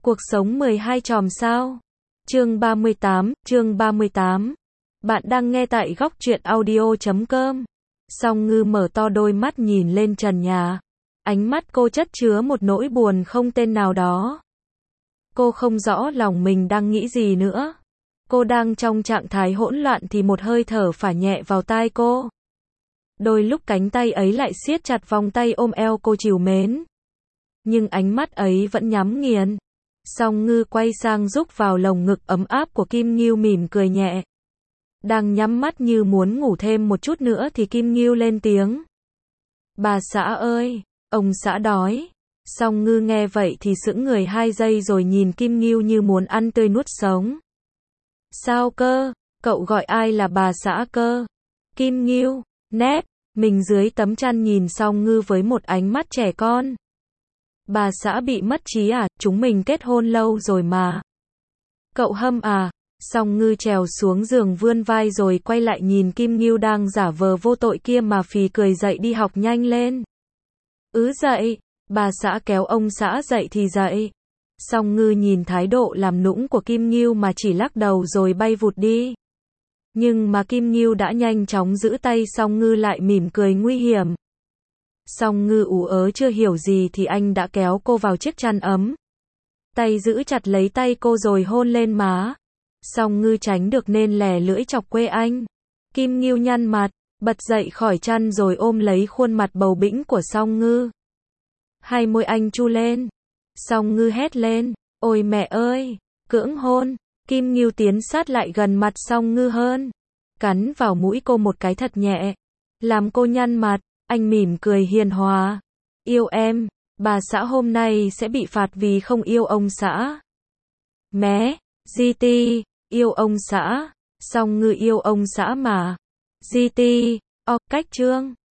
Cuộc sống 12 chòm sao. Chương 38. Bạn đang nghe tại góc truyện audio.com. Song Ngư mở to đôi mắt nhìn lên trần nhà. Ánh mắt cô chất chứa một nỗi buồn không tên nào đó. Cô không rõ lòng mình đang nghĩ gì nữa. Cô đang trong trạng thái hỗn loạn thì một hơi thở phả nhẹ vào tai cô. Đôi lúc cánh tay ấy lại siết chặt vòng tay ôm eo cô trìu mến. Nhưng ánh mắt ấy vẫn nhắm nghiền. Song Ngư quay sang rúc vào lồng ngực ấm áp của Kim Ngưu mỉm cười nhẹ. Đang nhắm mắt như muốn ngủ thêm một chút nữa thì Kim Ngưu lên tiếng. Bà xã ơi, ông xã đói. Song Ngư nghe vậy thì sững người 2 giây rồi nhìn Kim Ngưu như muốn ăn tươi nuốt sống. Sao cơ, cậu gọi ai là bà xã cơ? Kim Ngưu, nép, mình dưới tấm chăn nhìn Song Ngư với một ánh mắt trẻ con. Bà xã bị mất trí à, chúng mình kết hôn lâu rồi mà. Cậu hâm à? Song Ngư trèo xuống giường vươn vai rồi quay lại nhìn Kim Ngưu đang giả vờ vô tội kia mà phì cười dậy đi học nhanh lên. Dậy, bà xã kéo ông xã dậy thì dậy. Song Ngư nhìn thái độ làm nũng của Kim Ngưu mà chỉ lắc đầu rồi bay vụt đi. Nhưng mà Kim Ngưu đã nhanh chóng giữ tay Song Ngư lại mỉm cười nguy hiểm. Song Ngư ú ớ chưa hiểu gì thì anh đã kéo cô vào chiếc chăn ấm. Tay giữ chặt lấy tay cô rồi hôn lên má. Song Ngư tránh được nên lè lưỡi chọc quê anh. Kim Ngưu nhăn mặt, bật dậy khỏi chăn rồi ôm lấy khuôn mặt bầu bĩnh của Song Ngư. Hai môi anh chu lên. Song Ngư hét lên, ôi mẹ ơi, cưỡng hôn. Kim Ngưu tiến sát lại gần mặt Song Ngư hơn. Cắn vào mũi cô một cái thật nhẹ. Làm cô nhăn mặt. Anh mỉm cười hiền hòa. Yêu em, bà xã hôm nay sẽ bị phạt vì không yêu ông xã. Mé, GT, yêu ông xã. Song Ngư yêu ông xã mà. GT, cách chương.